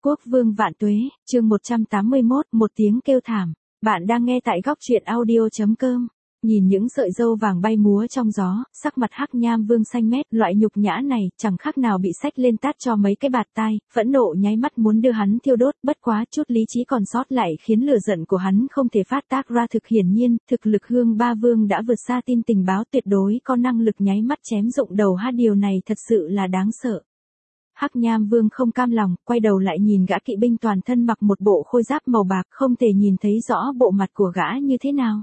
Quốc vương vạn tuế, chương 181, một tiếng kêu thảm. Bạn đang nghe tại góc truyện audio.com. Nhìn những sợi râu vàng bay múa trong gió, sắc mặt Hắc Nham Vương xanh mét, loại nhục nhã này chẳng khác nào bị xách lên tát cho mấy cái bạt tai, phẫn nộ nháy mắt muốn đưa hắn thiêu đốt, bất quá chút lý trí còn sót lại khiến lửa giận của hắn không thể phát tác ra. Thực hiển nhiên, thực lực Hương Ba Vương đã vượt xa tin tình báo, tuyệt đối có năng lực nháy mắt chém rụng đầu điều này thật sự là đáng sợ. Hắc Nham Vương không cam lòng, quay đầu lại nhìn gã kỵ binh toàn thân mặc một bộ khôi giáp màu bạc, không thể nhìn thấy rõ bộ mặt của gã như thế nào.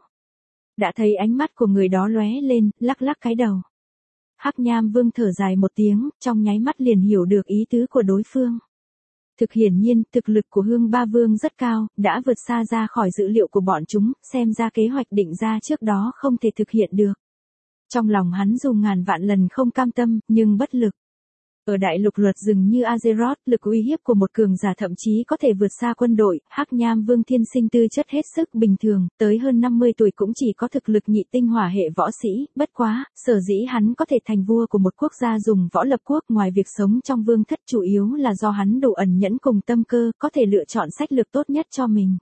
Đã thấy ánh mắt của người đó lóe lên, lắc lắc cái đầu. Hắc Nham Vương thở dài một tiếng, trong nháy mắt liền hiểu được ý tứ của đối phương. Thực hiển nhiên, thực lực của Hương Ba Vương rất cao, đã vượt xa ra khỏi dữ liệu của bọn chúng, xem ra kế hoạch định ra trước đó không thể thực hiện được. Trong lòng hắn dù ngàn vạn lần không cam tâm, nhưng bất lực. Ở đại lục luật rừng như Azeroth, lực uy hiếp của một cường giả thậm chí có thể vượt xa quân đội. Hắc Nham Vương thiên sinh tư chất hết sức bình thường, tới hơn 50 tuổi cũng chỉ có thực lực nhị tinh hỏa hệ võ sĩ, bất quá, sở dĩ hắn có thể thành vua của một quốc gia dùng võ lập quốc, ngoài việc sống trong vương thất chủ yếu là do hắn đủ ẩn nhẫn cùng tâm cơ, có thể lựa chọn sách lược tốt nhất cho mình.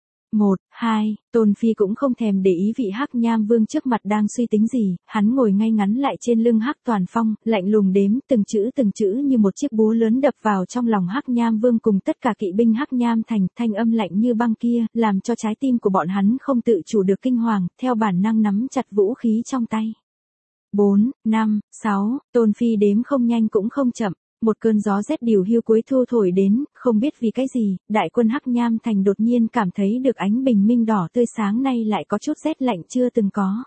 1, 2, Tôn Phi cũng không thèm để ý vị Hắc Nham Vương trước mặt đang suy tính gì, hắn ngồi ngay ngắn lại trên lưng Hắc Toàn Phong, lạnh lùng đếm từng chữ như một chiếc búa lớn đập vào trong lòng Hắc Nham Vương cùng tất cả kỵ binh Hắc Nham thành, thanh âm lạnh như băng kia, làm cho trái tim của bọn hắn không tự chủ được kinh hoàng, theo bản năng nắm chặt vũ khí trong tay. 4, 5, 6, Tôn Phi đếm không nhanh cũng không chậm. Một cơn gió rét điều hiu cuối thu thổi đến, không biết vì cái gì, đại quân Hắc Nham thành đột nhiên cảm thấy được ánh bình minh đỏ tươi sáng nay lại có chút rét lạnh chưa từng có.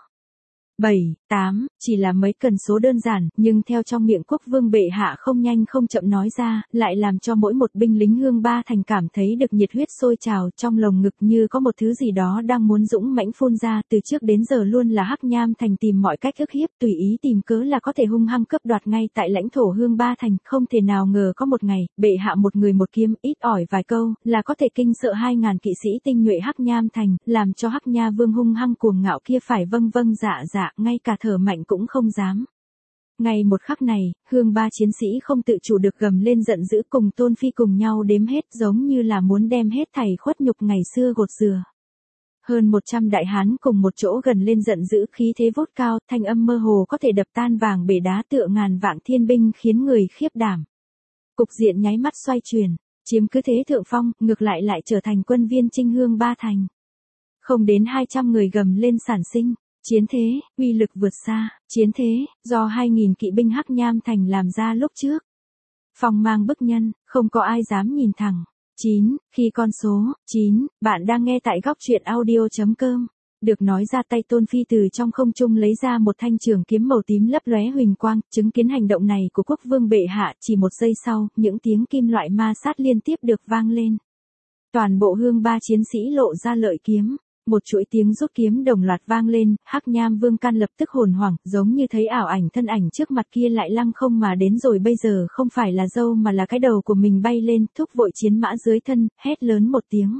7, 8, chỉ là mấy cần số đơn giản, nhưng theo trong miệng quốc vương bệ hạ không nhanh không chậm nói ra, lại làm cho mỗi một binh lính Hương Ba thành cảm thấy được nhiệt huyết sôi trào, trong lồng ngực như có một thứ gì đó đang muốn dũng mãnh phun ra. Từ trước đến giờ luôn là Hắc Nham thành tìm mọi cách ức hiếp, tùy ý tìm cớ là có thể hung hăng cướp đoạt ngay tại lãnh thổ Hương Ba thành, không thể nào ngờ có một ngày, bệ hạ một người một kiếm, ít ỏi vài câu, là có thể kinh sợ 2.000 kỵ sĩ tinh nhuệ Hắc Nham thành, làm cho Hắc Nha Vương hung hăng cuồng ngạo kia phải vâng vâng dạ dạ, ngay cả thở mạnh cũng không dám. Ngay một khắc này, Hương Ba chiến sĩ không tự chủ được gầm lên giận dữ, cùng Tôn Phi cùng nhau đếm hết, giống như là muốn đem hết thảy khuất nhục ngày xưa gột rửa. Hơn 100 đại hán cùng một chỗ gần lên giận dữ, khí thế vút cao, thanh âm mơ hồ có thể đập tan vàng bể đá, tựa ngàn vạn thiên binh khiến người khiếp đảm. Cục diện nháy mắt xoay chuyển, chiếm cứ thế thượng phong, ngược lại trở thành quân viên chinh Hương Ba thành. Không đến 200 người gầm lên sản sinh. Chiến thế, uy lực vượt xa, chiến thế, do 2.000 kỵ binh Hắc Nham thành làm ra lúc trước. Phong mang bức nhân, không có ai dám nhìn thẳng. 9, khi con số 9, bạn đang nghe tại góc truyện audio.com. Được nói ra, tay Tôn Phi từ trong không trung lấy ra một thanh trường kiếm màu tím lấp lóe huỳnh quang, chứng kiến hành động này của quốc vương bệ hạ, chỉ một giây sau, những tiếng kim loại ma sát liên tiếp được vang lên. Toàn bộ Hương Ba chiến sĩ lộ ra lợi kiếm. Một chuỗi tiếng rút kiếm đồng loạt vang lên, Hắc Nham Vương can lập tức hồn hoảng, giống như thấy ảo ảnh thân ảnh trước mặt kia lại lăng không mà đến rồi, bây giờ không phải là dâu mà là cái đầu của mình bay lên, thúc vội chiến mã dưới thân, hét lớn một tiếng.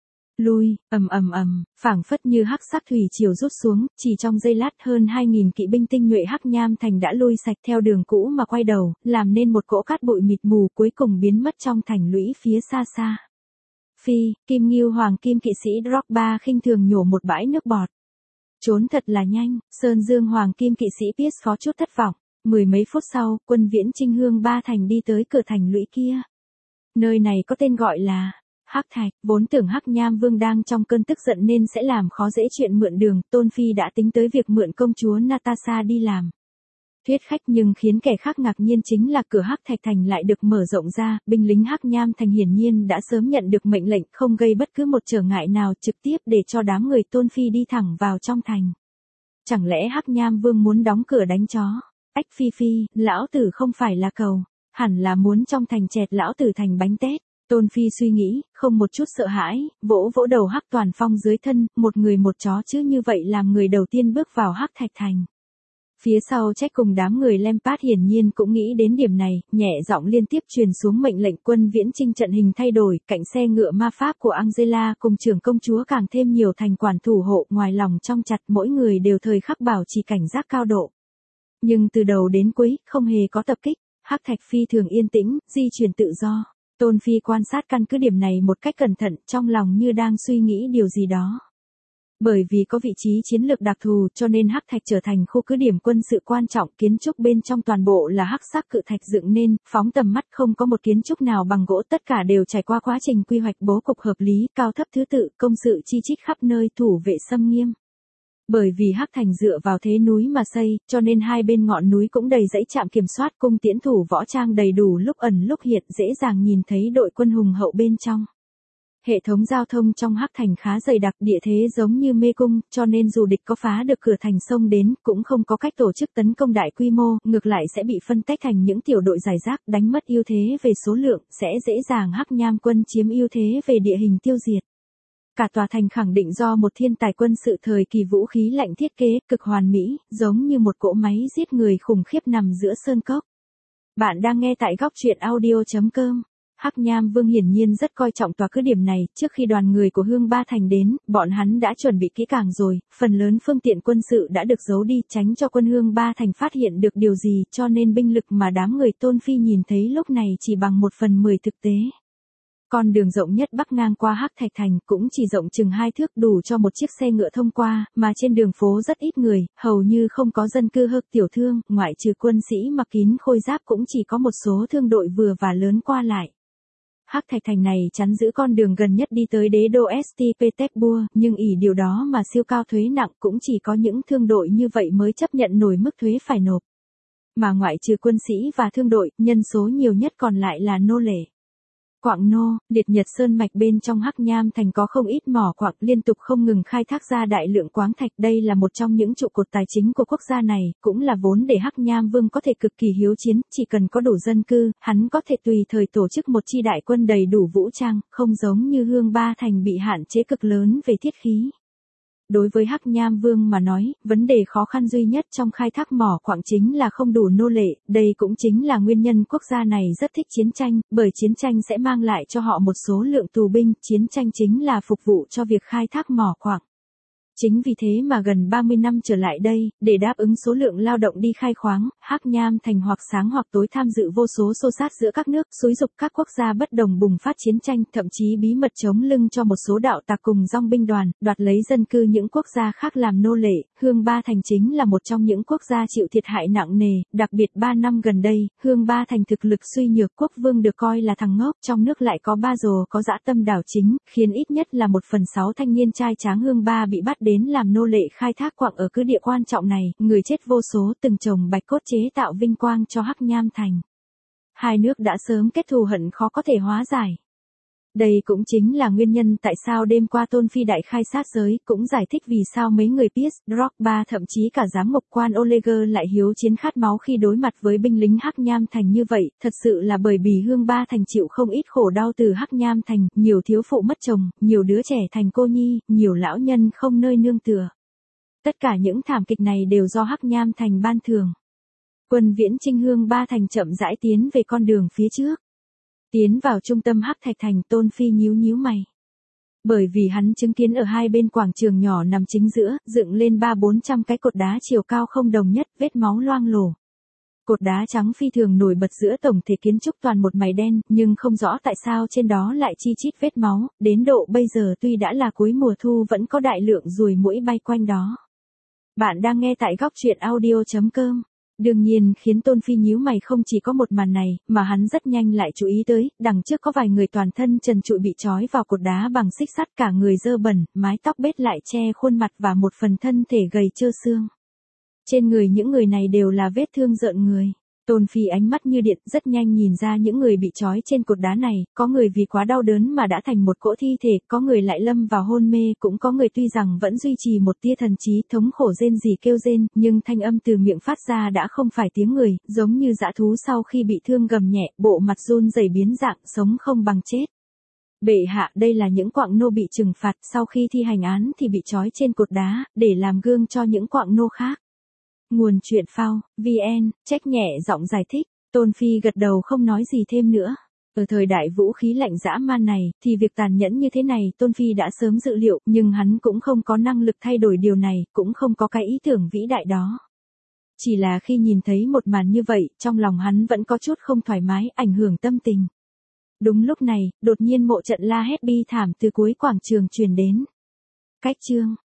Lui, ầm, phảng phất như hắc sắc thủy triều rút xuống, chỉ trong giây lát hơn 2.000 kỵ binh tinh nhuệ Hắc Nham thành đã lui sạch theo đường cũ mà quay đầu, làm nên một cỗ cát bụi mịt mù, cuối cùng biến mất trong thành lũy phía xa xa. Phi, Kim Ngưu Hoàng Kim kỵ sĩ Drogba khinh thường nhổ một bãi nước bọt. Trốn thật là nhanh, Sơn Dương Hoàng Kim kỵ sĩ Pierce có chút thất vọng. Mười mấy phút sau, quân viễn chinh Hương Ba thành đi tới cửa thành lũy kia. Nơi này có tên gọi là Hắc Thạch, vốn tưởng Hắc Nham Vương đang trong cơn tức giận nên sẽ làm khó dễ chuyện mượn đường, Tôn Phi đã tính tới việc mượn công chúa Natasha đi làm thuyết khách, nhưng khiến kẻ khác ngạc nhiên chính là cửa Hắc Thạch thành lại được mở rộng ra, binh lính Hắc Nham thành hiển nhiên đã sớm nhận được mệnh lệnh, không gây bất cứ một trở ngại nào, trực tiếp để cho đám người Tôn Phi đi thẳng vào trong thành. Chẳng lẽ Hắc Nham Vương muốn đóng cửa đánh chó? Ách Phi, lão tử không phải là cầu, hẳn là muốn trong thành chẹt lão tử thành bánh tét. Tôn Phi suy nghĩ, không một chút sợ hãi, vỗ vỗ đầu Hắc Toàn Phong dưới thân, một người một chó chứ, như vậy làm người đầu tiên bước vào Hắc Thạch thành. Phía sau Jack cùng đám người Lampard hiển nhiên cũng nghĩ đến điểm này, nhẹ giọng liên tiếp truyền xuống mệnh lệnh. Quân viễn chinh trận hình thay đổi, cạnh xe ngựa ma pháp của Angela cùng trưởng công chúa càng thêm nhiều thành quản thủ hộ, ngoài lòng trong chặt, mỗi người đều thời khắc bảo trì cảnh giác cao độ. Nhưng từ đầu đến cuối, không hề có tập kích, Hắc Thạch phi thường yên tĩnh, di chuyển tự do. Tôn Phi quan sát căn cứ điểm này một cách cẩn thận, trong lòng như đang suy nghĩ điều gì đó. Bởi vì có vị trí chiến lược đặc thù cho nên Hắc Thạch trở thành khu cứ điểm quân sự quan trọng, kiến trúc bên trong toàn bộ là hắc sắc cự thạch dựng nên, phóng tầm mắt không có một kiến trúc nào bằng gỗ, tất cả đều trải qua quá trình quy hoạch bố cục hợp lý, cao thấp thứ tự, công sự chi chít khắp nơi, thủ vệ xâm nghiêm. Bởi vì Hắc Thành dựa vào thế núi mà xây, cho nên hai bên ngọn núi cũng đầy dãy trạm kiểm soát, cung tiễn thủ võ trang đầy đủ, lúc ẩn lúc hiện, dễ dàng nhìn thấy đội quân hùng hậu bên trong. Hệ thống giao thông trong Hắc Thành khá dày đặc, địa thế giống như mê cung, cho nên dù địch có phá được cửa thành xông đến, cũng không có cách tổ chức tấn công đại quy mô, ngược lại sẽ bị phân tách thành những tiểu đội rải rác, đánh mất ưu thế về số lượng, sẽ dễ dàng Hắc Nham quân chiếm ưu thế về địa hình tiêu diệt. Cả tòa thành khẳng định do một thiên tài quân sự thời kỳ vũ khí lạnh thiết kế, cực hoàn mỹ, giống như một cỗ máy giết người khủng khiếp nằm giữa sơn cốc. Bạn đang nghe tại góc truyện audio.com. Hắc Nham Vương hiển nhiên rất coi trọng tòa cứ điểm này, trước khi đoàn người của Hương Ba Thành đến, bọn hắn đã chuẩn bị kỹ càng rồi, phần lớn phương tiện quân sự đã được giấu đi, tránh cho quân Hương Ba Thành phát hiện được điều gì, cho nên binh lực mà đám người Tôn Phi nhìn thấy lúc này chỉ bằng 1/10 thực tế. Con đường rộng nhất bắc ngang qua Hắc Thạch Thành cũng chỉ rộng chừng 2 thước, đủ cho một chiếc xe ngựa thông qua, mà trên đường phố rất ít người, hầu như không có dân cư hoặc tiểu thương, ngoại trừ quân sĩ mặc kín khôi giáp cũng chỉ có một số thương đội vừa và lớn qua lại. Hắc Thạch Thành này chắn giữ con đường gần nhất đi tới đế đô St. Petersburg, nhưng ỷ điều đó mà siêu cao thuế nặng, cũng chỉ có những thương đội như vậy mới chấp nhận nổi mức thuế phải nộp. Mà ngoại trừ quân sĩ và thương đội, nhân số nhiều nhất còn lại là nô lệ. Quặng nô, liệt nhật sơn mạch bên trong Hắc Nham Thành có không ít mỏ quặng liên tục không ngừng khai thác ra đại lượng khoáng thạch, đây là một trong những trụ cột tài chính của quốc gia này, cũng là vốn để Hắc Nham Vương có thể cực kỳ hiếu chiến, chỉ cần có đủ dân cư, hắn có thể tùy thời tổ chức một chi đại quân đầy đủ vũ trang, không giống như Hương Ba Thành bị hạn chế cực lớn về thiết khí. Đối với Hắc Nham Vương mà nói, vấn đề khó khăn duy nhất trong khai thác mỏ quặng chính là không đủ nô lệ, đây cũng chính là nguyên nhân quốc gia này rất thích chiến tranh, bởi chiến tranh sẽ mang lại cho họ một số lượng tù binh, chiến tranh chính là phục vụ cho việc khai thác mỏ quặng. Chính vì thế mà gần 30 năm trở lại đây, để đáp ứng số lượng lao động đi khai khoáng, Hắc Nham Thành hoặc sáng hoặc tối tham dự vô số xô xát giữa các nước, xúi giục các quốc gia bất đồng bùng phát chiến tranh, thậm chí bí mật chống lưng cho một số đạo tặc cùng dòng binh đoàn, đoạt lấy dân cư những quốc gia khác làm nô lệ. Hương Ba Thành chính là một trong những quốc gia chịu thiệt hại nặng nề, đặc biệt 3 năm gần đây, Hương Ba Thành thực lực suy nhược, quốc vương được coi là thằng ngốc, trong nước lại có ba rồ có dã tâm đảo chính, khiến ít nhất là 1/6 thanh niên trai tráng Hương Ba bị bắt đến làm nô lệ khai thác quặng ở cứ địa quan trọng này, người chết vô số, từng chồng bạch cốt chế tạo vinh quang cho Hắc Nham Thành. Hai nước đã sớm kết thù hận khó có thể hóa giải. Đây cũng chính là nguyên nhân tại sao đêm qua Tôn Phi đại khai sát giới, cũng giải thích vì sao mấy người Pierce, Drogba thậm chí cả giám mục quan Oleger lại hiếu chiến khát máu khi đối mặt với binh lính Hắc Nham Thành như vậy, thật sự là bởi vì Hương Ba Thành chịu không ít khổ đau từ Hắc Nham Thành, nhiều thiếu phụ mất chồng, nhiều đứa trẻ thành cô nhi, nhiều lão nhân không nơi nương tựa. Tất cả những thảm kịch này đều do Hắc Nham Thành ban thưởng. Quân viễn chinh Hương Ba Thành chậm rãi tiến về con đường phía trước. Tiến vào trung tâm Hắc Thạch Thành, Tôn Phi nhíu mày. Bởi vì hắn chứng kiến ở hai bên quảng trường nhỏ nằm chính giữa, dựng lên 300-400 cái cột đá chiều cao không đồng nhất, vết máu loang lổ. Cột đá trắng phi thường nổi bật giữa tổng thể kiến trúc toàn một màu đen, nhưng không rõ tại sao trên đó lại chi chít vết máu, đến độ bây giờ tuy đã là cuối mùa thu vẫn có đại lượng ruồi muỗi bay quanh đó. Bạn đang nghe tại góc truyện audio.com. Đương nhiên khiến Tôn Phi nhíu mày không chỉ có một màn này, mà hắn rất nhanh lại chú ý tới, đằng trước có vài người toàn thân trần trụi bị trói vào cột đá bằng xích sắt, cả người dơ bẩn, mái tóc bết lại che khuôn mặt và một phần thân thể gầy trơ xương. Trên người những người này đều là vết thương rợn người. Tôn Phi ánh mắt như điện, rất nhanh nhìn ra những người bị trói trên cột đá này, có người vì quá đau đớn mà đã thành một cỗ thi thể, có người lại lâm vào hôn mê, cũng có người tuy rằng vẫn duy trì một tia thần trí, thống khổ rên rỉ kêu rên, nhưng thanh âm từ miệng phát ra đã không phải tiếng người, giống như dã thú sau khi bị thương gầm nhẹ, bộ mặt run rẩy biến dạng, sống không bằng chết. Bệ hạ, đây là những quặng nô bị trừng phạt, sau khi thi hành án thì bị trói trên cột đá, để làm gương cho những quặng nô khác. Nguồn truyện phao, VN, trách nhẹ giọng giải thích, Tôn Phi gật đầu không nói gì thêm nữa. Ở thời đại vũ khí lạnh dã man này, thì việc tàn nhẫn như thế này Tôn Phi đã sớm dự liệu, nhưng hắn cũng không có năng lực thay đổi điều này, cũng không có cái ý tưởng vĩ đại đó. Chỉ là khi nhìn thấy một màn như vậy, trong lòng hắn vẫn có chút không thoải mái, ảnh hưởng tâm tình. Đúng lúc này, đột nhiên Mộ Trận la hét bi thảm từ cuối quảng trường truyền đến. Cách chương